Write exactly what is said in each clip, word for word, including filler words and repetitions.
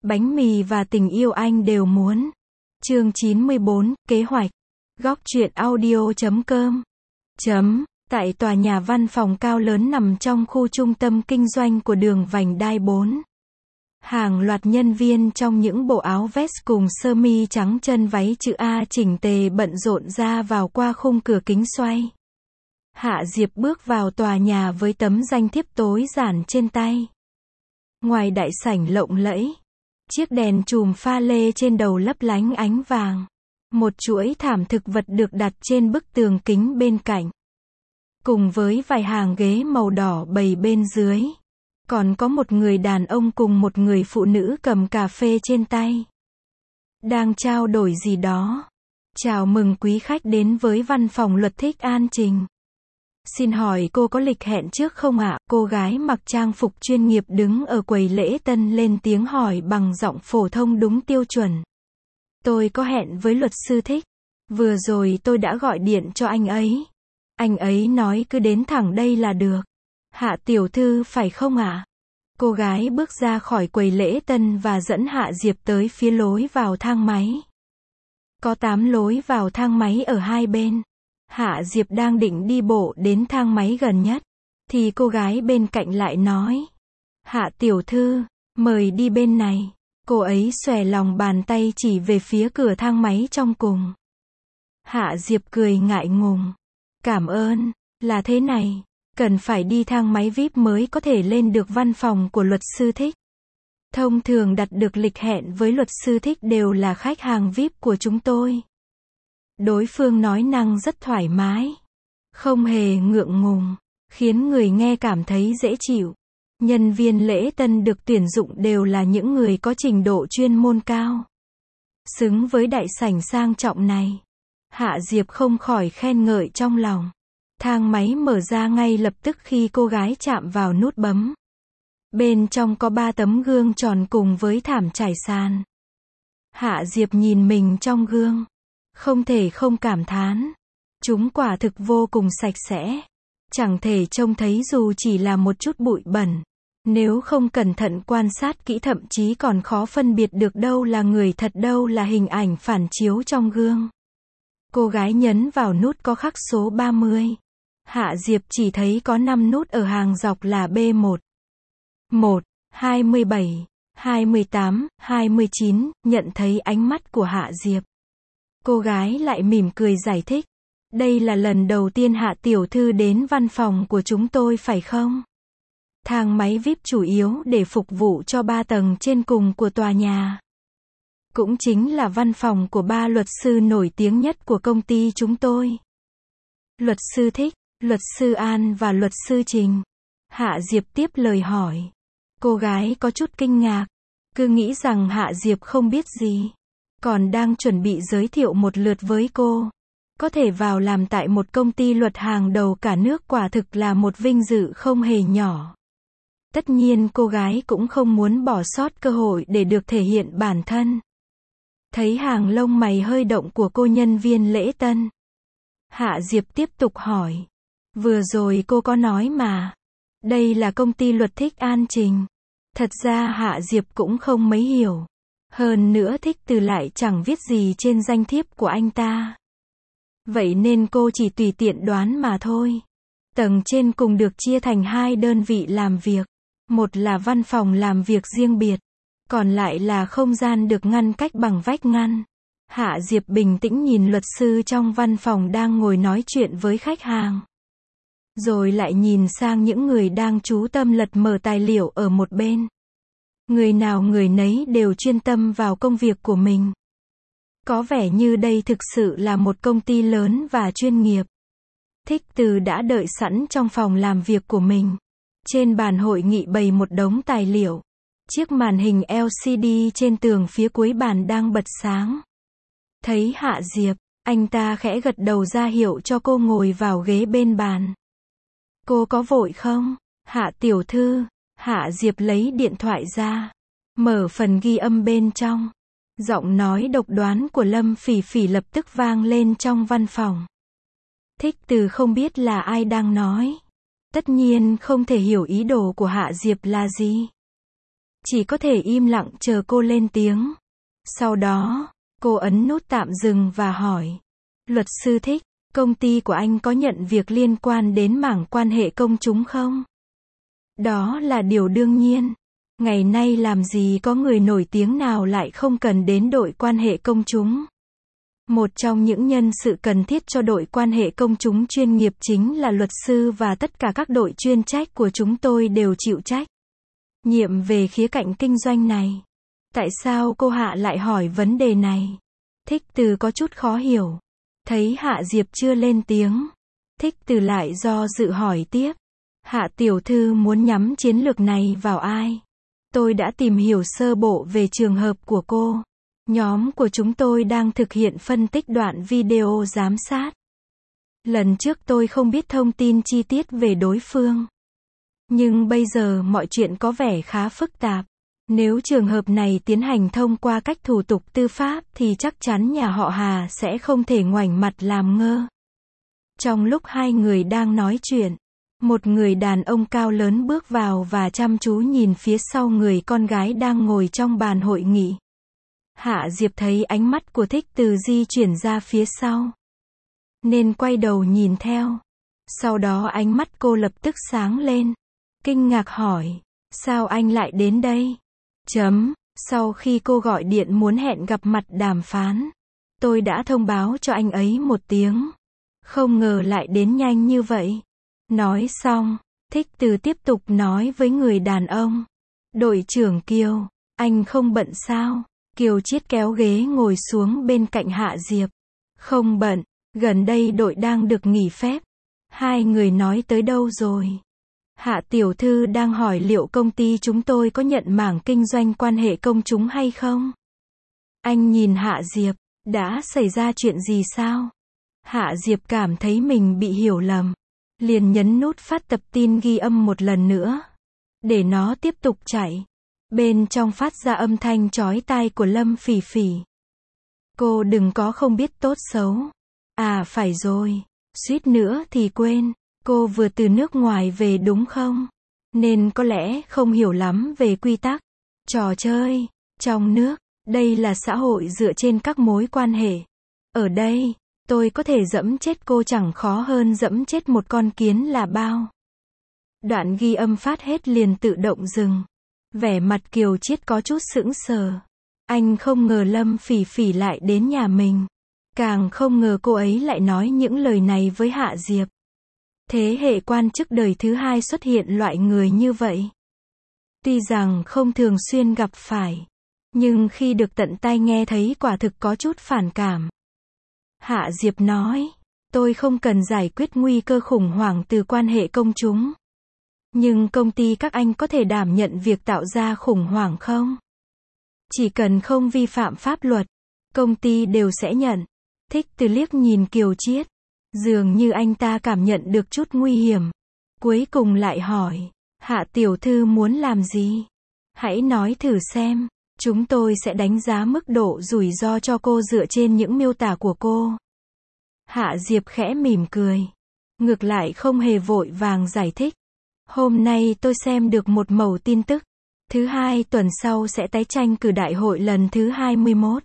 Bánh mì và tình yêu anh đều muốn. Chương chín mươi bốn, kế hoạch. Góc truyện audio chấm com. Chấm. Tại tòa nhà văn phòng cao lớn nằm trong khu trung tâm kinh doanh của đường vành đai bốn. Hàng loạt nhân viên trong những bộ áo vest cùng sơ mi trắng chân váy chữ A chỉnh tề bận rộn ra vào qua khung cửa kính xoay. Hạ Diệp bước vào tòa nhà với tấm danh thiếp tối giản trên tay. Ngoài đại sảnh lộng lẫy, chiếc đèn chùm pha lê trên đầu lấp lánh ánh vàng. Một chuỗi thảm thực vật được đặt trên bức tường kính bên cạnh. Cùng với vài hàng ghế màu đỏ bày bên dưới. Còn có một người đàn ông cùng một người phụ nữ cầm cà phê trên tay. Đang trao đổi gì đó. Chào mừng quý khách đến với văn phòng luật thích an trình. Xin hỏi cô có lịch hẹn trước không ạ? Cô gái mặc trang phục chuyên nghiệp đứng ở quầy lễ tân lên tiếng hỏi bằng giọng phổ thông đúng tiêu chuẩn. Tôi có hẹn với luật sư Thích. Vừa rồi tôi đã gọi điện cho anh ấy. Anh ấy nói cứ đến thẳng đây là được. Hạ tiểu thư phải không ạ? Cô gái bước ra khỏi quầy lễ tân và dẫn Hạ Diệp tới phía lối vào thang máy. Có tám lối vào thang máy ở hai bên. Hạ Diệp đang định đi bộ đến thang máy gần nhất. Thì cô gái bên cạnh lại nói. Hạ tiểu thư, mời đi bên này. Cô ấy xòe lòng bàn tay chỉ về phía cửa thang máy trong cùng. Hạ Diệp cười ngại ngùng. Cảm ơn, là thế này. Cần phải đi thang máy vi ai pi mới có thể lên được văn phòng của luật sư Thích. Thông thường đặt được lịch hẹn với luật sư Thích đều là khách hàng vi ai pi của chúng tôi. Đối phương nói năng rất thoải mái. Không hề ngượng ngùng. Khiến người nghe cảm thấy dễ chịu. Nhân viên lễ tân được tuyển dụng đều là những người có trình độ chuyên môn cao. Xứng với đại sảnh sang trọng này. Hạ Diệp không khỏi khen ngợi trong lòng. Thang máy mở ra ngay lập tức khi cô gái chạm vào nút bấm. Bên trong có ba tấm gương tròn cùng với thảm trải sàn. Hạ Diệp nhìn mình trong gương. Không thể không cảm thán. Chúng quả thực vô cùng sạch sẽ. Chẳng thể trông thấy dù chỉ là một chút bụi bẩn. Nếu không cẩn thận quan sát kỹ thậm chí còn khó phân biệt được đâu là người thật đâu là hình ảnh phản chiếu trong gương. Cô gái nhấn vào nút có khắc số ba mươi. Hạ Diệp chỉ thấy có năm nút ở hàng dọc là B một, một, hai mươi bảy, hai mươi tám, hai mươi chín, nhận thấy ánh mắt của Hạ Diệp. Cô gái lại mỉm cười giải thích. Đây là lần đầu tiên Hạ tiểu thư đến văn phòng của chúng tôi phải không? Thang máy vi ai pi chủ yếu để phục vụ cho ba tầng trên cùng của tòa nhà. Cũng chính là văn phòng của ba luật sư nổi tiếng nhất của công ty chúng tôi. Luật sư Thích, luật sư An và luật sư Trình. Hạ Diệp tiếp lời hỏi. Cô gái có chút kinh ngạc. Cứ nghĩ rằng Hạ Diệp không biết gì. Còn đang chuẩn bị giới thiệu một lượt với cô. Có thể vào làm tại một công ty luật hàng đầu cả nước quả thực là một vinh dự không hề nhỏ. Tất nhiên cô gái cũng không muốn bỏ sót cơ hội để được thể hiện bản thân. Thấy hàng lông mày hơi động của cô nhân viên lễ tân. Hạ Diệp tiếp tục hỏi. Vừa rồi cô có nói mà. Đây là công ty luật thích an trình. Thật ra Hạ Diệp cũng không mấy hiểu. Hơn nữa Thích từ lại chẳng viết gì trên danh thiếp của anh ta. Vậy nên cô chỉ tùy tiện đoán mà thôi. Tầng trên cùng được chia thành hai đơn vị làm việc. Một là văn phòng làm việc riêng biệt. Còn lại là không gian được ngăn cách bằng vách ngăn. Hạ Diệp bình tĩnh nhìn luật sư trong văn phòng đang ngồi nói chuyện với khách hàng. Rồi lại nhìn sang những người đang chú tâm lật mở tài liệu ở một bên. Người nào người nấy đều chuyên tâm vào công việc của mình. Có vẻ như đây thực sự là một công ty lớn và chuyên nghiệp. Thích Từ đã đợi sẵn trong phòng làm việc của mình. Trên bàn hội nghị bày một đống tài liệu. Chiếc màn hình lờ xê đê trên tường phía cuối bàn đang bật sáng. Thấy Hạ Diệp, anh ta khẽ gật đầu ra hiệu cho cô ngồi vào ghế bên bàn. Cô có vội không? Hạ tiểu thư. Hạ Diệp lấy điện thoại ra. Mở phần ghi âm bên trong. Giọng nói độc đoán của Lâm Phỉ Phỉ lập tức vang lên trong văn phòng. Thích Từ không biết là ai đang nói. Tất nhiên không thể hiểu ý đồ của Hạ Diệp là gì. Chỉ có thể im lặng chờ cô lên tiếng. Sau đó, cô ấn nút tạm dừng và hỏi. Luật sư Thích, công ty của anh có nhận việc liên quan đến mảng quan hệ công chúng không? Đó là điều đương nhiên. Ngày nay làm gì có người nổi tiếng nào lại không cần đến đội quan hệ công chúng. Một trong những nhân sự cần thiết cho đội quan hệ công chúng chuyên nghiệp chính là luật sư và tất cả các đội chuyên trách của chúng tôi đều chịu trách nhiệm về khía cạnh kinh doanh này. Tại sao cô Hạ lại hỏi vấn đề này? Thích Từ có chút khó hiểu. Thấy Hạ Diệp chưa lên tiếng, Thích Từ lại do dự hỏi tiếp. Hạ tiểu thư muốn nhắm chiến lược này vào ai? Tôi đã tìm hiểu sơ bộ về trường hợp của cô. Nhóm của chúng tôi đang thực hiện phân tích đoạn video giám sát. Lần trước tôi không biết thông tin chi tiết về đối phương. Nhưng bây giờ mọi chuyện có vẻ khá phức tạp. Nếu trường hợp này tiến hành thông qua cách thủ tục tư pháp thì chắc chắn nhà họ Hà sẽ không thể ngoảnh mặt làm ngơ. Trong lúc hai người đang nói chuyện, một người đàn ông cao lớn bước vào và chăm chú nhìn phía sau người con gái đang ngồi trong bàn hội nghị. Hạ Diệp thấy ánh mắt của Thích Từ di chuyển ra phía sau, nên quay đầu nhìn theo. Sau đó ánh mắt cô lập tức sáng lên, kinh ngạc hỏi, sao anh lại đến đây? Chấm, sau khi cô gọi điện muốn hẹn gặp mặt đàm phán, tôi đã thông báo cho anh ấy một tiếng. Không ngờ lại đến nhanh như vậy. Nói xong, Thích Từ tiếp tục nói với người đàn ông. Đội trưởng Kiều, anh không bận sao? Kiều Chiết kéo ghế ngồi xuống bên cạnh Hạ Diệp. Không bận, gần đây đội đang được nghỉ phép. Hai người nói tới đâu rồi? Hạ tiểu thư đang hỏi liệu công ty chúng tôi có nhận mảng kinh doanh quan hệ công chúng hay không? Anh nhìn Hạ Diệp, đã xảy ra chuyện gì sao? Hạ Diệp cảm thấy mình bị hiểu lầm, liền nhấn nút phát tập tin ghi âm một lần nữa, để nó tiếp tục chạy. Bên trong phát ra âm thanh chói tai của Lâm Phỉ Phỉ. Cô đừng có không biết tốt xấu. À phải rồi, suýt nữa thì quên, cô vừa từ nước ngoài về đúng không? Nên có lẽ không hiểu lắm về quy tắc trò chơi trong nước. Đây là xã hội dựa trên các mối quan hệ. Ở đây, tôi có thể giẫm chết cô chẳng khó hơn giẫm chết một con kiến là bao. Đoạn ghi âm phát hết liền tự động dừng. Vẻ mặt Kiều Chiết có chút sững sờ. Anh không ngờ Lâm Phỉ Phỉ lại đến nhà mình. Càng không ngờ cô ấy lại nói những lời này với Hạ Diệp. Thế hệ quan chức đời thứ hai xuất hiện loại người như vậy. Tuy rằng không thường xuyên gặp phải, nhưng khi được tận tai nghe thấy quả thực có chút phản cảm. Hạ Diệp nói, tôi không cần giải quyết nguy cơ khủng hoảng từ quan hệ công chúng. Nhưng công ty các anh có thể đảm nhận việc tạo ra khủng hoảng không? Chỉ cần không vi phạm pháp luật, công ty đều sẽ nhận. Thích Từ liếc nhìn Kiều Chiết, dường như anh ta cảm nhận được chút nguy hiểm. Cuối cùng lại hỏi, Hạ tiểu thư muốn làm gì? Hãy nói thử xem, chúng tôi sẽ đánh giá mức độ rủi ro cho cô dựa trên những miêu tả của cô. Hạ Diệp khẽ mỉm cười, ngược lại không hề vội vàng giải thích. Hôm nay tôi xem được một mẩu tin tức. Thứ hai tuần sau sẽ tái tranh cử đại hội lần thứ hai mươi mốt.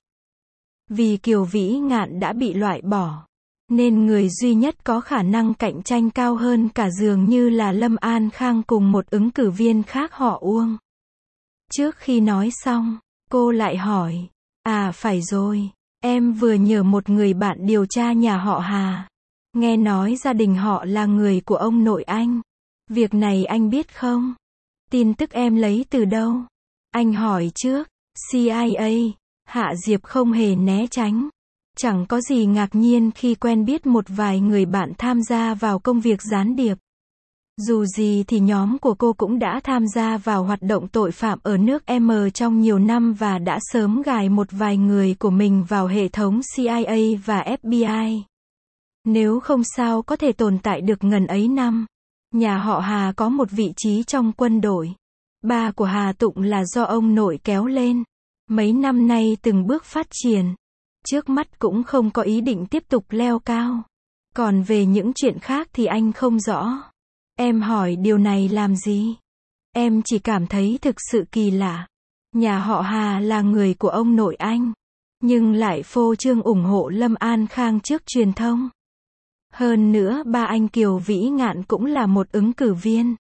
Vì Kiều Vĩ Ngạn đã bị loại bỏ, nên người duy nhất có khả năng cạnh tranh cao hơn cả dường như là Lâm An Khang cùng một ứng cử viên khác họ Uông. Trước khi nói xong, cô lại hỏi, à phải rồi, em vừa nhờ một người bạn điều tra nhà họ Hà. Nghe nói gia đình họ là người của ông nội anh. Việc này anh biết không? Tin tức em lấy từ đâu? Anh hỏi trước. xê i a. Hạ Diệp không hề né tránh. Chẳng có gì ngạc nhiên khi quen biết một vài người bạn tham gia vào công việc gián điệp. Dù gì thì nhóm của cô cũng đã tham gia vào hoạt động tội phạm ở nước M trong nhiều năm và đã sớm gài một vài người của mình vào hệ thống xê i a và ép bê i. Nếu không sao có thể tồn tại được ngần ấy năm. Nhà họ Hà có một vị trí trong quân đội. Ba của Hà Tụng là do ông nội kéo lên. Mấy năm nay từng bước phát triển. Trước mắt cũng không có ý định tiếp tục leo cao. Còn về những chuyện khác thì anh không rõ. Em hỏi điều này làm gì? Em chỉ cảm thấy thực sự kỳ lạ. Nhà họ Hà là người của ông nội anh, nhưng lại phô trương ủng hộ Lâm An Khang trước truyền thông. Hơn nữa ba anh Kiều Vĩ Ngạn cũng là một ứng cử viên.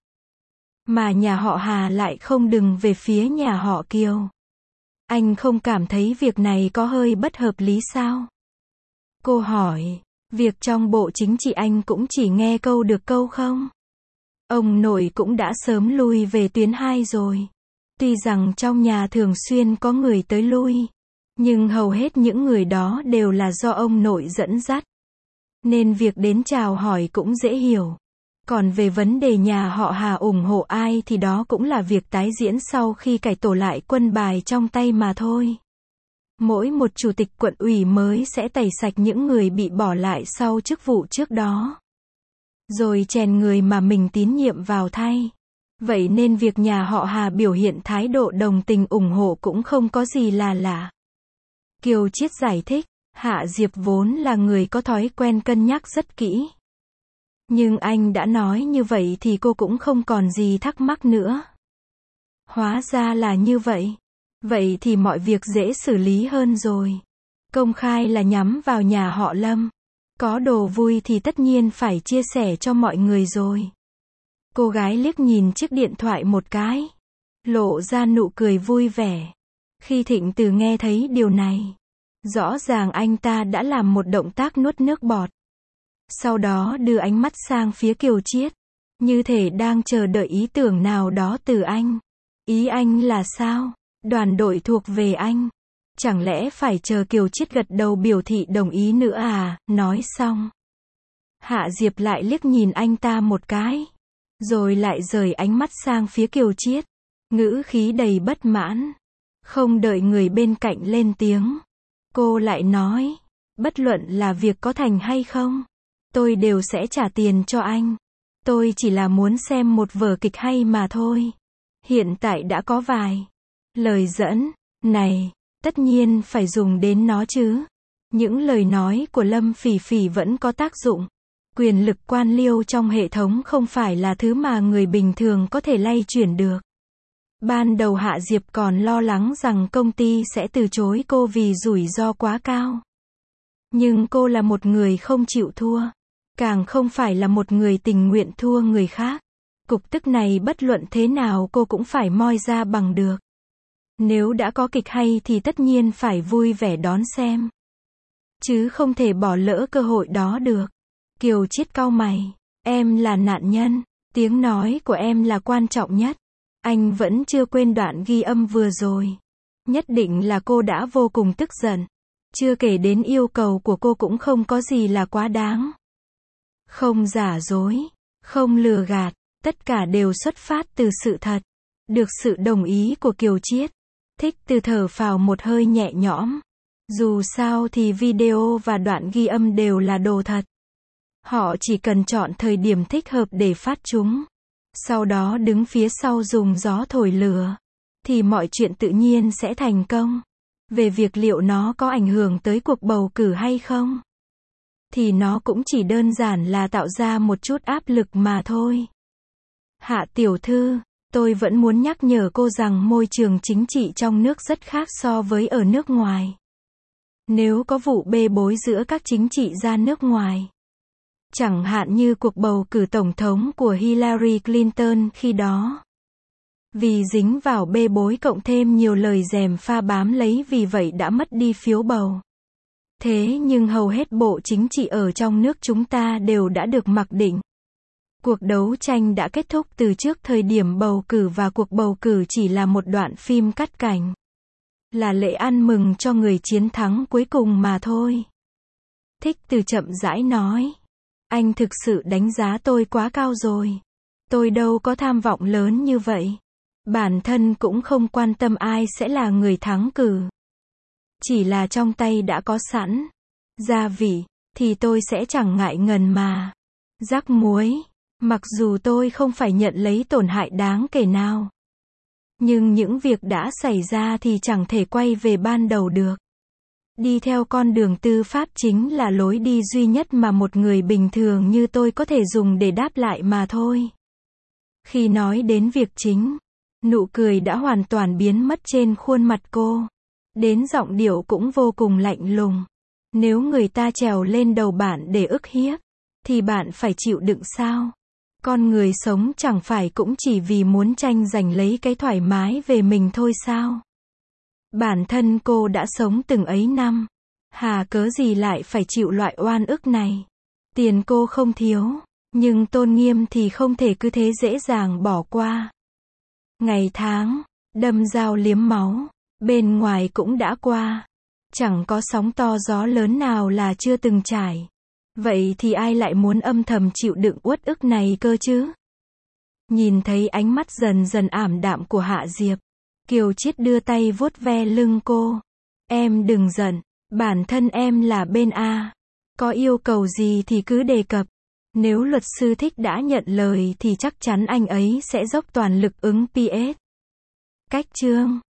Mà nhà họ Hà lại không đứng về phía nhà họ Kiều. Anh không cảm thấy việc này có hơi bất hợp lý sao? Cô hỏi, việc trong bộ chính trị anh cũng chỉ nghe câu được câu không? Ông nội cũng đã sớm lui về tuyến hai rồi. Tuy rằng trong nhà thường xuyên có người tới lui, nhưng hầu hết những người đó đều là do ông nội dẫn dắt. Nên việc đến chào hỏi cũng dễ hiểu. Còn về vấn đề nhà họ Hà ủng hộ ai thì đó cũng là việc tái diễn sau khi cải tổ lại quân bài trong tay mà thôi. Mỗi một chủ tịch quận ủy mới sẽ tẩy sạch những người bị bỏ lại sau chức vụ trước đó. Rồi chèn người mà mình tín nhiệm vào thay. Vậy nên việc nhà họ Hà biểu hiện thái độ đồng tình ủng hộ cũng không có gì là lạ. Kiều Chiết giải thích, Hạ Diệp vốn là người có thói quen cân nhắc rất kỹ. Nhưng anh đã nói như vậy thì cô cũng không còn gì thắc mắc nữa. Hóa ra là như vậy. Vậy thì mọi việc dễ xử lý hơn rồi. Công khai là nhắm vào nhà họ Lâm. Có đồ vui thì tất nhiên phải chia sẻ cho mọi người rồi. Cô gái liếc nhìn chiếc điện thoại một cái, lộ ra nụ cười vui vẻ. Khi Thịnh Từ nghe thấy điều này, rõ ràng anh ta đã làm một động tác nuốt nước bọt. Sau đó đưa ánh mắt sang phía Kiều Chiết, như thể đang chờ đợi ý tưởng nào đó từ anh. Ý anh là sao? Đoàn đội thuộc về anh. Chẳng lẽ phải chờ Kiều Chiết gật đầu biểu thị đồng ý nữa à? Nói xong, Hạ Diệp lại liếc nhìn anh ta một cái, rồi lại rời ánh mắt sang phía Kiều Chiết, ngữ khí đầy bất mãn. Không đợi người bên cạnh lên tiếng, cô lại nói, bất luận là việc có thành hay không, tôi đều sẽ trả tiền cho anh. Tôi chỉ là muốn xem một vở kịch hay mà thôi. Hiện tại đã có vài lời dẫn này, tất nhiên phải dùng đến nó chứ. Những lời nói của Lâm Phỉ Phỉ vẫn có tác dụng. Quyền lực quan liêu trong hệ thống không phải là thứ mà người bình thường có thể lay chuyển được. Ban đầu Hạ Diệp còn lo lắng rằng công ty sẽ từ chối cô vì rủi ro quá cao. Nhưng cô là một người không chịu thua. Càng không phải là một người tình nguyện thua người khác. Cục tức này bất luận thế nào cô cũng phải moi ra bằng được. Nếu đã có kịch hay thì tất nhiên phải vui vẻ đón xem. Chứ không thể bỏ lỡ cơ hội đó được. Kiều Chiết cau mày. Em là nạn nhân. Tiếng nói của em là quan trọng nhất. Anh vẫn chưa quên đoạn ghi âm vừa rồi. Nhất định là cô đã vô cùng tức giận. Chưa kể đến yêu cầu của cô cũng không có gì là quá đáng. Không giả dối, không lừa gạt, tất cả đều xuất phát từ sự thật. Được sự đồng ý của Kiều Chiết, Thích Từ thở phào một hơi nhẹ nhõm. Dù sao thì video và đoạn ghi âm đều là đồ thật. Họ chỉ cần chọn thời điểm thích hợp để phát chúng. Sau đó đứng phía sau dùng gió thổi lửa. Thì mọi chuyện tự nhiên sẽ thành công. Về việc liệu nó có ảnh hưởng tới cuộc bầu cử hay không, thì nó cũng chỉ đơn giản là tạo ra một chút áp lực mà thôi. Hạ tiểu thư, tôi vẫn muốn nhắc nhở cô rằng môi trường chính trị trong nước rất khác so với ở nước ngoài. Nếu có vụ bê bối giữa các chính trị gia nước ngoài, chẳng hạn như cuộc bầu cử tổng thống của Hillary Clinton khi đó, vì dính vào bê bối cộng thêm nhiều lời gièm pha bám lấy vì vậy đã mất đi phiếu bầu. Thế nhưng hầu hết bộ chính trị ở trong nước chúng ta đều đã được mặc định. Cuộc đấu tranh đã kết thúc từ trước thời điểm bầu cử và cuộc bầu cử chỉ là một đoạn phim cắt cảnh. Là lễ ăn mừng cho người chiến thắng cuối cùng mà thôi. Thích Từ chậm rãi nói. Anh thực sự đánh giá tôi quá cao rồi. Tôi đâu có tham vọng lớn như vậy. Bản thân cũng không quan tâm ai sẽ là người thắng cử. Chỉ là trong tay đã có sẵn gia vị, thì tôi sẽ chẳng ngại ngần mà rắc muối. Mặc dù tôi không phải nhận lấy tổn hại đáng kể nào. Nhưng những việc đã xảy ra thì chẳng thể quay về ban đầu được. Đi theo con đường tư pháp chính là lối đi duy nhất mà một người bình thường như tôi có thể dùng để đáp lại mà thôi. Khi nói đến việc chính, Nụ cười đã hoàn toàn biến mất trên khuôn mặt cô. Đến giọng điệu cũng vô cùng lạnh lùng. Nếu người ta trèo lên đầu bạn để ức hiếp, thì bạn phải chịu đựng sao? Con người sống chẳng phải cũng chỉ vì muốn tranh giành lấy cái thoải mái về mình thôi sao? Bản thân cô đã sống từng ấy năm. Hà cớ gì lại phải chịu loại oan ức này? Tiền cô không thiếu, nhưng tôn nghiêm thì không thể cứ thế dễ dàng bỏ qua. Ngày tháng, đâm dao liếm máu, bên ngoài cũng đã qua. Chẳng có sóng to gió lớn nào là chưa từng trải. Vậy thì ai lại muốn âm thầm chịu đựng uất ức này cơ chứ? Nhìn thấy ánh mắt dần dần ảm đạm của Hạ Diệp, Kiều Chiết đưa tay vuốt ve lưng cô. Em đừng giận, bản thân em là bên A. Có yêu cầu gì thì cứ đề cập. Nếu luật sư Thích đã nhận lời thì chắc chắn anh ấy sẽ dốc toàn lực ứng pê ét. Cách chương